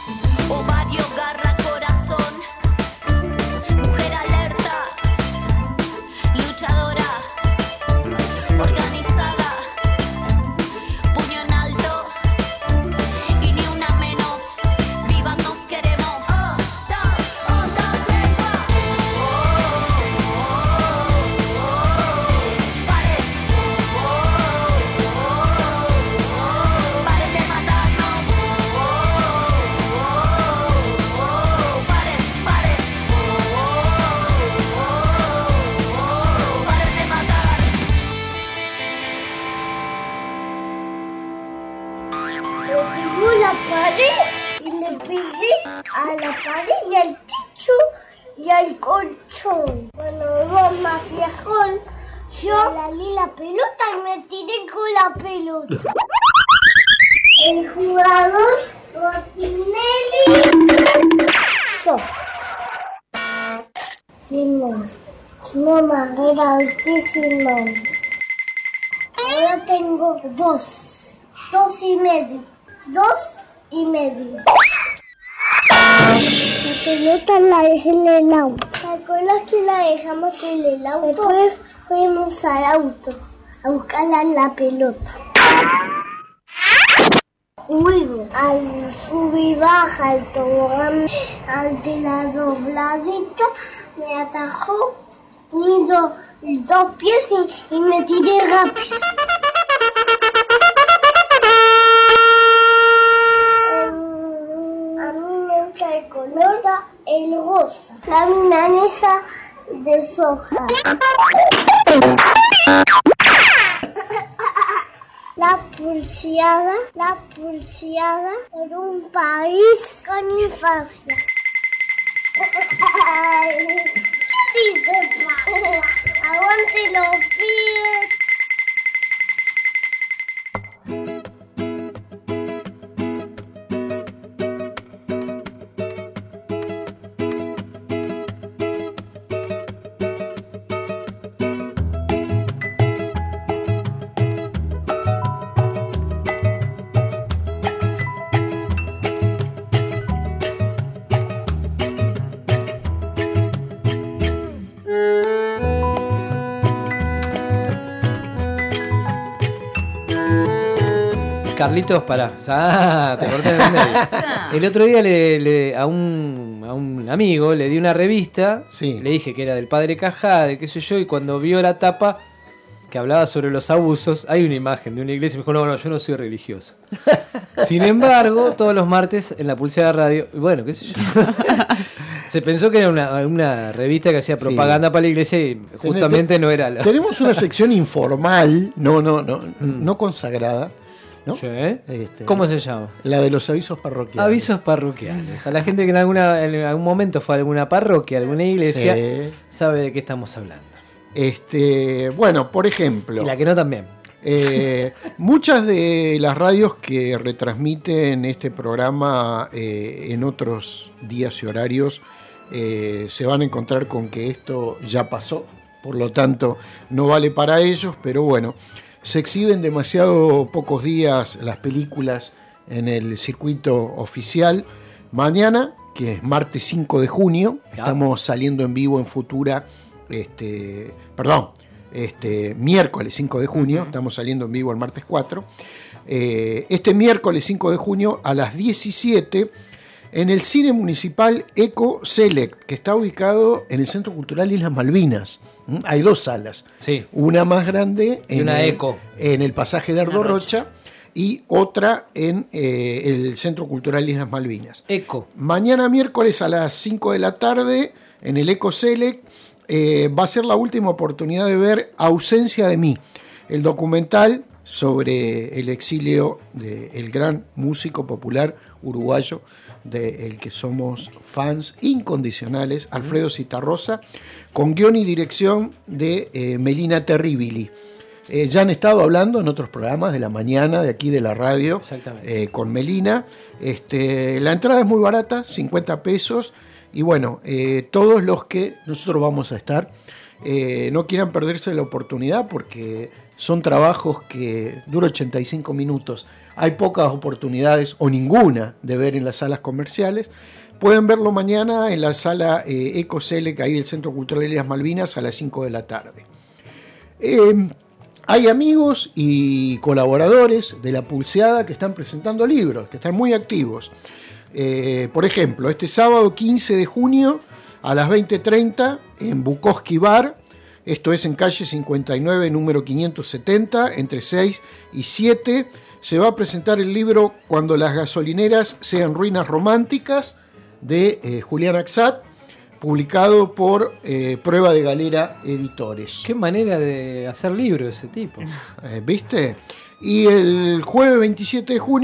pegó la pared y le pegué a la pared y al techo y al colchón. Cuando vos hacía gol, yo lalé la pelota y me tiré con la pelota. El jugador Rottinelli, yo. Simón. Simón Barrera Simón. Ahora tengo 2 y medio. 2 y medio. La pelota la dejé en el auto. ¿Te acuerdas que la dejamos en el auto? Después fuimos al auto a buscarla la pelota. Fuimos al sub y baja, al tobogán, al de la dobladita, me atajó, mis 2 pies y me tiré rápido. A mí me gusta el color, el rosa, la milanesa de soja. La pulseada por un país con infancia. ¿Qué dice, pa? Aguante los pies. Carlitos, pará. Te corté en el medio. El otro día a un amigo le di una revista, le dije que era del padre Cajade, qué sé yo, y cuando vio la tapa que hablaba sobre los abusos, hay una imagen de una iglesia y me dijo, no, yo no soy religioso. Sin embargo, todos los martes en la Pulseada Radio, bueno, qué sé yo, se pensó que era una revista que hacía propaganda para la iglesia y justamente no era la... Tenemos una sección informal, no consagrada, ¿no? Sí. ¿Cómo se llama? La de los avisos parroquiales. Avisos parroquiales. A la gente que en algún momento fue a alguna parroquia, alguna iglesia, sabe de qué estamos hablando. Bueno, por ejemplo. Y la que no también. Muchas de las radios que retransmiten este programa en otros días y horarios se van a encontrar con que esto ya pasó, por lo tanto no vale para ellos, pero bueno, se exhiben demasiado pocos días las películas en el circuito oficial. Mañana, que es martes 5 de junio, estamos saliendo en vivo en Futura, miércoles 5 de junio, estamos saliendo en vivo el martes 4. Este miércoles 5 de junio a las 17 en el Cine Municipal Eco Select, que está ubicado en el Centro Cultural Islas Malvinas. Hay 2 salas, una más grande en el pasaje de Ardo Rocha y otra en el Centro Cultural Islas Malvinas. Mañana miércoles a las 5 de la tarde en el Eco Select va a ser la última oportunidad de ver Ausencia de mí, el documental sobre el exilio del gran músico popular uruguayo del que somos fans incondicionales, Alfredo Zitarrosa, con guión y dirección de Melina Terribili. Ya han estado hablando en otros programas de la mañana de aquí de la radio con Melina. La entrada es muy barata, 50 pesos. Y bueno, todos los que nosotros vamos a estar, no quieran perderse la oportunidad porque son trabajos que duran 85 minutos. Hay pocas oportunidades o ninguna de ver en las salas comerciales. Pueden verlo mañana en la sala Eco Select, ahí del Centro Cultural de Islas Malvinas, a las 5 de la tarde. Hay amigos y colaboradores de La Pulseada que están presentando libros, que están muy activos. Por ejemplo, este sábado 15 de junio a las 20:30 en Bukowski Bar, esto es en calle 59, número 570, entre 6 y 7, se va a presentar el libro Cuando las gasolineras sean ruinas románticas, de Julián Axat, publicado por Prueba de Galera Editores. Qué manera de hacer libros ese tipo. ¿Viste? Y el jueves 27 de junio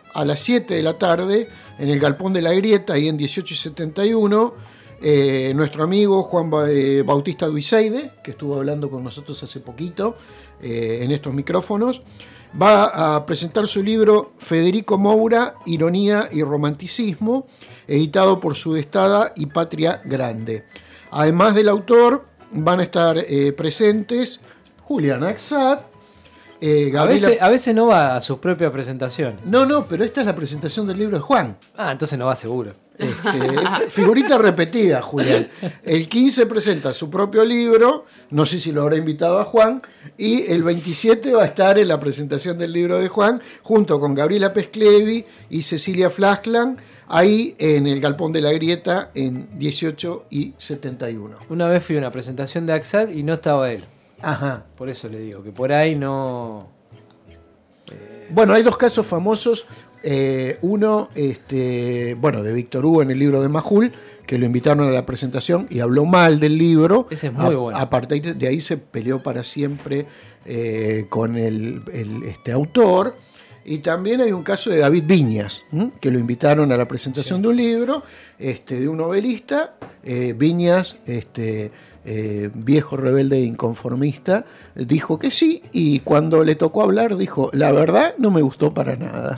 a las 7 de la tarde en el Galpón de la Grieta, ahí en 18 y 71, nuestro amigo Juan Bautista Duiseide, que estuvo hablando con nosotros hace poquito en estos micrófonos, va a presentar su libro Federico Moura, Ironía y Romanticismo, editado por Sudestada y Patria Grande. Además del autor, van a estar presentes Julián Axat, a veces no va a su propia presentación. No, pero esta es la presentación del libro de Juan. Entonces no va seguro. Figurita repetida, Julián. El 15 presenta su propio libro, no sé si lo habrá invitado a Juan, y el 27 va a estar en la presentación del libro de Juan, junto con Gabriela Pesclevi y Cecilia Flaschland, ahí en el Galpón de la Grieta, en 18 y 71. Una vez fui a una presentación de Axat y no estaba él. Ajá. Por eso le digo, que por ahí no... Bueno, hay dos casos famosos. Uno, de Víctor Hugo en el libro de Majul, que lo invitaron a la presentación y habló mal del libro. Ese es muy bueno. A partir de ahí se peleó para siempre con el autor. Y también hay un caso de David Viñas, que lo invitaron a la presentación de un libro de un novelista. Viñas, viejo rebelde e inconformista, dijo que sí, y cuando le tocó hablar dijo, la verdad no me gustó para nada.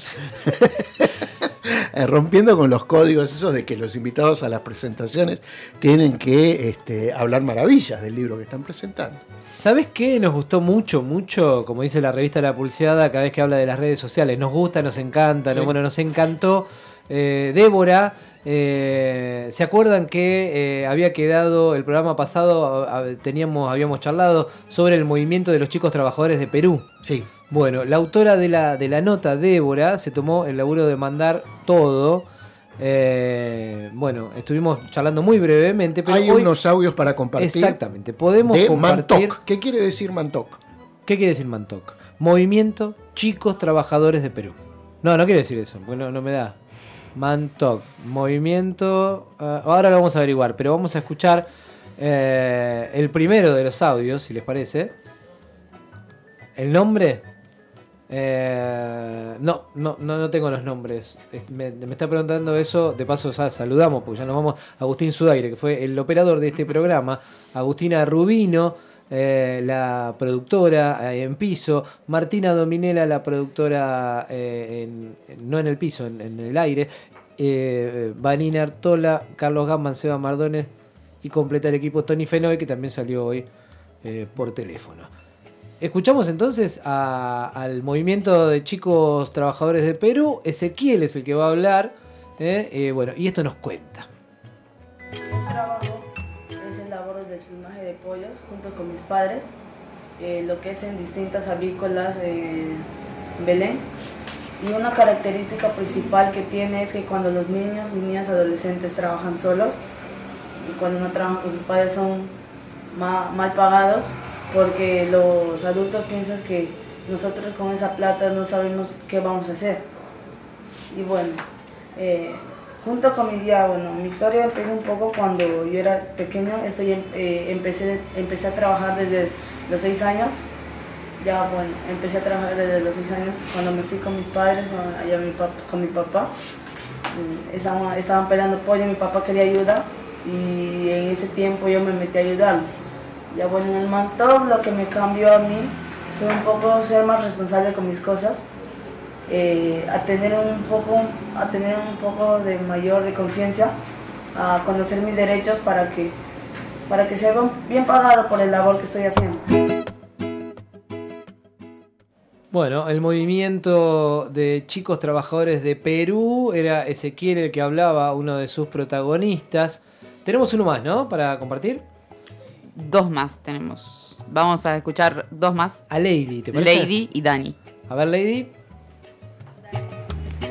Rompiendo con los códigos esos de que los invitados a las presentaciones tienen que hablar maravillas del libro que están presentando. ¿Sabes qué? Nos gustó mucho, como dice la revista La Pulseada, cada vez que habla de las redes sociales. Nos gusta, nos encanta, sí. Nos encantó. Débora, ¿se acuerdan que había quedado el programa pasado? Habíamos charlado sobre el movimiento de los chicos trabajadores de Perú. Sí. Bueno, la autora de la nota, Débora, se tomó el laburo de mandar todo. Estuvimos charlando muy brevemente, pero hay unos audios para compartir. Exactamente, podemos de compartir. Mantoc. ¿Qué quiere decir Mantoc? ¿Qué quiere decir Mantoc? Movimiento Chicos Trabajadores de Perú. No quiere decir eso, porque no me da. Mantoc, movimiento. Ahora lo vamos a averiguar, pero vamos a escuchar el primero de los audios, si les parece. ¿El nombre? No tengo los nombres. Me está preguntando eso. De paso ya saludamos, porque ya nos vamos a Agustín Sudaire, que fue el operador de este programa. Agustina Rubino, la productora en piso. Martina Dominela, la productora no en el piso, en el aire. Vanina Artola, Carlos Gamman, Seba Mardones, y completa el equipo Tony Fenoy, que también salió hoy por teléfono. Escuchamos entonces al movimiento de chicos trabajadores de Perú. Ezequiel es el que va a hablar, y esto nos cuenta. Mi trabajo es el labor de desplumaje de pollos junto con mis padres, lo que es en distintas avícolas en Belén. Y una característica principal que tiene es que cuando los niños y niñas adolescentes trabajan solos y cuando no trabajan con sus padres son mal pagados, porque los adultos piensan que nosotros con esa plata no sabemos qué vamos a hacer. Y bueno, junto con mi historia empieza un poco cuando yo era pequeño. Empecé a trabajar desde los 6 años. Empecé a trabajar desde los 6 años cuando me fui con mis padres, con mi papá. Estaban pelando pollo, mi papá quería ayuda y en ese tiempo yo me metí a ayudarlo. En el Mantoc lo que me cambió a mí fue un poco ser más responsable con mis cosas, a tener un poco de mayor de conciencia, a conocer mis derechos para que sea bien pagado por el labor que estoy haciendo. Bueno, el movimiento de chicos trabajadores de Perú, era Ezequiel el que hablaba, uno de sus protagonistas. Tenemos uno más, ¿no? Para compartir. 2 más tenemos. Vamos a escuchar 2 más. A Lady, ¿te parece? Lady y Dani. A ver, Lady. 3,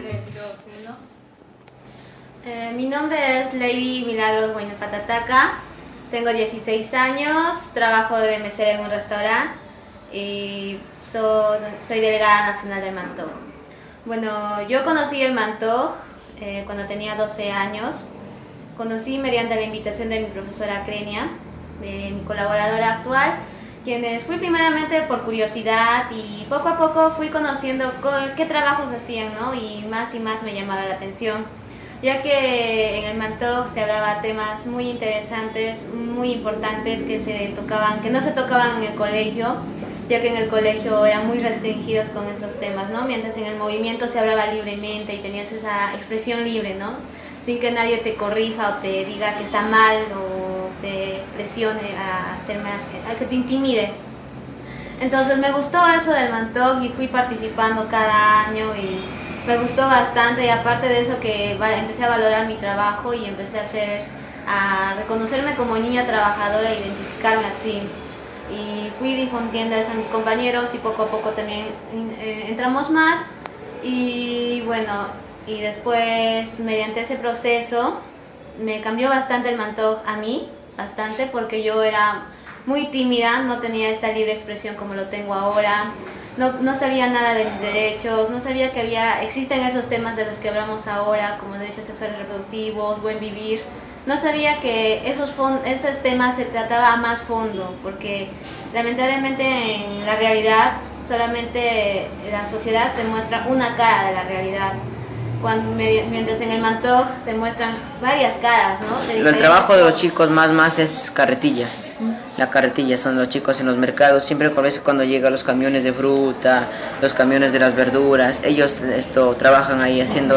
2, 1. Mi nombre es Lady Milagros Bueno Patataca. Tengo 16 años. Trabajo de mesera en un restaurante. Y soy delegada nacional del Mantoc. Bueno, yo conocí el Mantoc cuando tenía 12 años. Conocí mediante la invitación de mi profesora Crenia, de mi colaboradora actual, quienes fui primeramente por curiosidad y poco a poco fui conociendo qué trabajos hacían, ¿no? Y más me llamaba la atención, ya que en el Mantog se hablaba temas muy interesantes, muy importantes que no se tocaban en el colegio, ya que en el colegio eran muy restringidos con esos temas, ¿no? Mientras en el movimiento se hablaba libremente y tenías esa expresión libre, ¿no? Sin que nadie te corrija o te diga que está mal o te presione a hacer más, a que te intimide. Entonces me gustó eso del Mantog y fui participando cada año y me gustó bastante, y aparte de eso que empecé a valorar mi trabajo y empecé a reconocerme como niña trabajadora e identificarme así. Y fui difundiendo eso a mis compañeros y poco a poco también entramos más y bueno, y después mediante ese proceso me cambió bastante el Mantog a mí, bastante, porque yo era muy tímida, no tenía esta libre expresión como lo tengo ahora, no sabía nada de mis derechos, no sabía que existen esos temas de los que hablamos ahora, como derechos sexuales reproductivos, buen vivir. No sabía que esos temas se trataba a más fondo, porque lamentablemente en la realidad solamente la sociedad te muestra una cara de la realidad, mientras en el Mantog te muestran varias caras, ¿no? El trabajo de los chicos más es carretilla. La carretilla son los chicos en los mercados, siempre cuando llegan los camiones de fruta, los camiones de las verduras, ellos trabajan ahí haciendo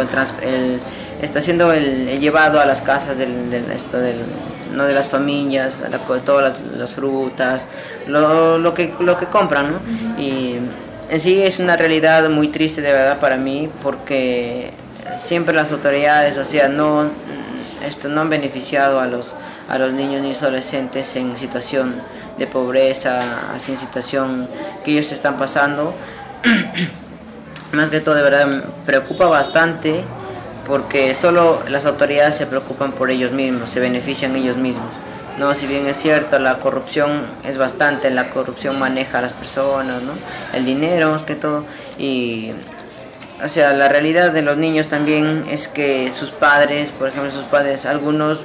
el llevado a las casas no de las familias, todas las frutas, lo que compran, ¿no? Y en sí es una realidad muy triste de verdad para mí, porque siempre las autoridades, o sea, no han beneficiado a los niños ni adolescentes en situación de pobreza, así en situación que ellos están pasando. Más que todo, de verdad, me preocupa bastante, porque solo las autoridades se preocupan por ellos mismos, se benefician ellos mismos. No, si bien es cierto, la corrupción es bastante, la corrupción maneja a las personas, ¿no? El dinero más que todo. Y o sea, la realidad de los niños también es que sus padres, por ejemplo, algunos,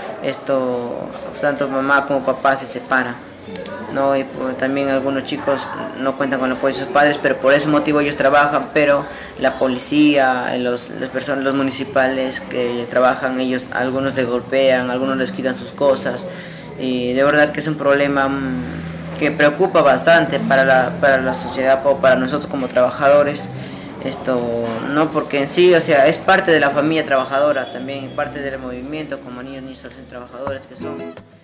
tanto mamá como papá se separan, ¿no? Y también algunos chicos no cuentan con el apoyo de sus padres, pero por ese motivo ellos trabajan, pero la policía, los municipales que trabajan, algunos les golpean, algunos les quitan sus cosas, y de verdad que es un problema que preocupa bastante para la sociedad o para nosotros como trabajadores. No, porque en sí, o sea, es parte de la familia trabajadora también, parte del movimiento como niños trabajadores que son.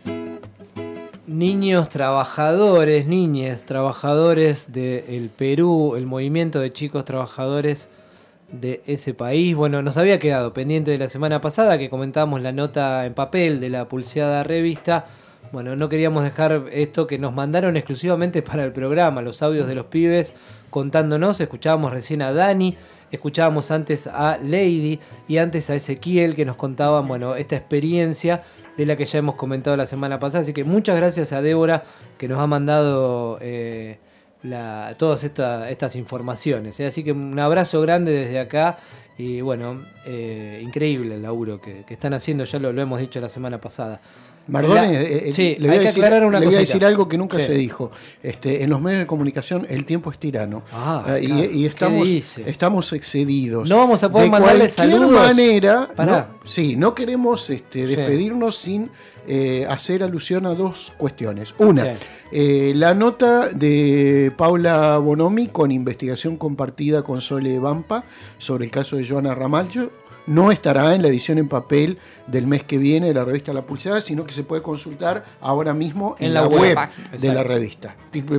Niños trabajadores, niñas trabajadores del Perú, el movimiento de chicos trabajadores de ese país. Bueno, nos había quedado pendiente de la semana pasada que comentábamos la nota en papel de la pulseada revista. Bueno, no queríamos dejar esto que nos mandaron exclusivamente para el programa, los audios de los pibes contándonos. Escuchábamos recién a Dani, escuchábamos antes a Lady y antes a Ezequiel, que nos contaban, bueno, esta experiencia de la que ya hemos comentado la semana pasada. Así que muchas gracias a Débora, que nos ha mandado todas estas informaciones. Así que un abrazo grande desde acá. Y bueno, increíble el laburo que están haciendo, ya lo hemos dicho la semana pasada. Mardone, sí, le voy a decir algo que nunca sí. se dijo. En los medios de comunicación el tiempo es tirano. Y estamos excedidos. No vamos a poder mandarle saludos. De cualquier manera, no queremos despedirnos sin hacer alusión a dos cuestiones. Una, la nota de Paula Bonomi con investigación compartida con Sole Vampa sobre el caso de Joana Ramallo. No estará en la edición en papel del mes que viene de la revista La Pulseada, sino que se puede consultar ahora mismo en la web de la revista,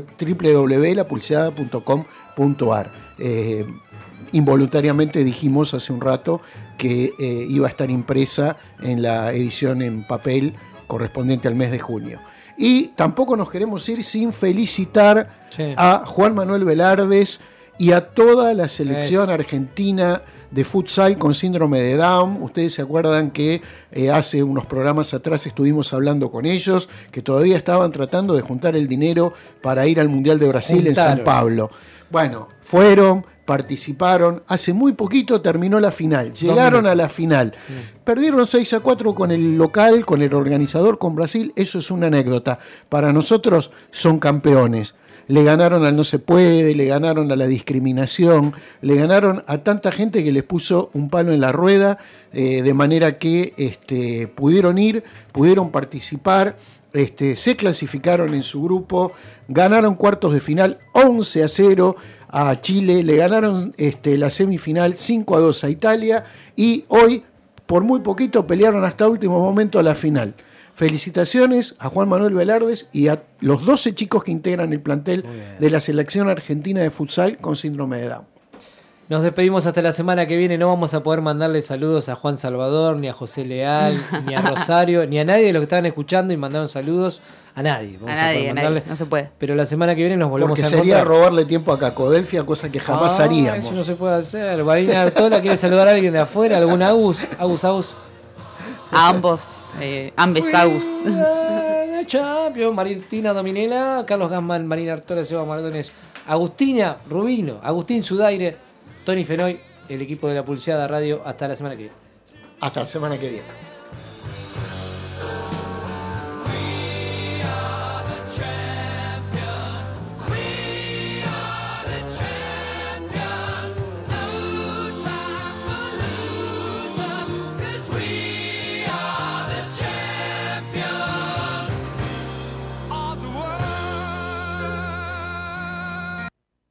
www.lapulseada.com.ar. Involuntariamente dijimos hace un rato que iba a estar impresa en la edición en papel correspondiente al mes de junio. Y tampoco nos queremos ir sin felicitar a Juan Manuel Velardes y a toda la selección argentina de futsal con síndrome de Down. Ustedes se acuerdan que hace unos programas atrás estuvimos hablando con ellos, que todavía estaban tratando de juntar el dinero para ir al Mundial de Brasil en San Pablo. Bueno, fueron, participaron. Hace muy poquito terminó la final, llegaron a la final. Perdieron 6-4 con el local, con el organizador, con Brasil. Eso es una anécdota. Para nosotros son campeones. Le ganaron al no se puede, le ganaron a la discriminación, le ganaron a tanta gente que les puso un palo en la rueda, de manera que pudieron ir, pudieron participar, se clasificaron en su grupo, ganaron cuartos de final 11-0 a Chile, le ganaron la semifinal 5-2 a Italia y hoy por muy poquito pelearon hasta último momento a la final. Felicitaciones a Juan Manuel Velardes y a los 12 chicos que integran el plantel de la selección argentina de futsal con síndrome de Down. Nos despedimos hasta la semana que viene. No vamos a poder mandarle saludos a Juan Salvador, ni a José Leal, ni a Rosario, ni a nadie de los que estaban escuchando y mandaron saludos. A nadie. A nadie, no se puede. Pero la semana que viene nos volvemos Porque a encontrar. sería robarle tiempo a Cacodelfia, cosa que jamás haríamos. Eso no se puede hacer. Marina Artola quiere saludar a alguien de afuera, algún Agus. A ambos, ambes Agus. Champion, Martina Dominela, Carlos Gassman, Marina Artola, Seba Mardones, Agustina Rubino, Agustín Sudaire, Tony Fenoy, el equipo de la Pulseada Radio. Hasta la semana que viene. Hasta la semana que viene.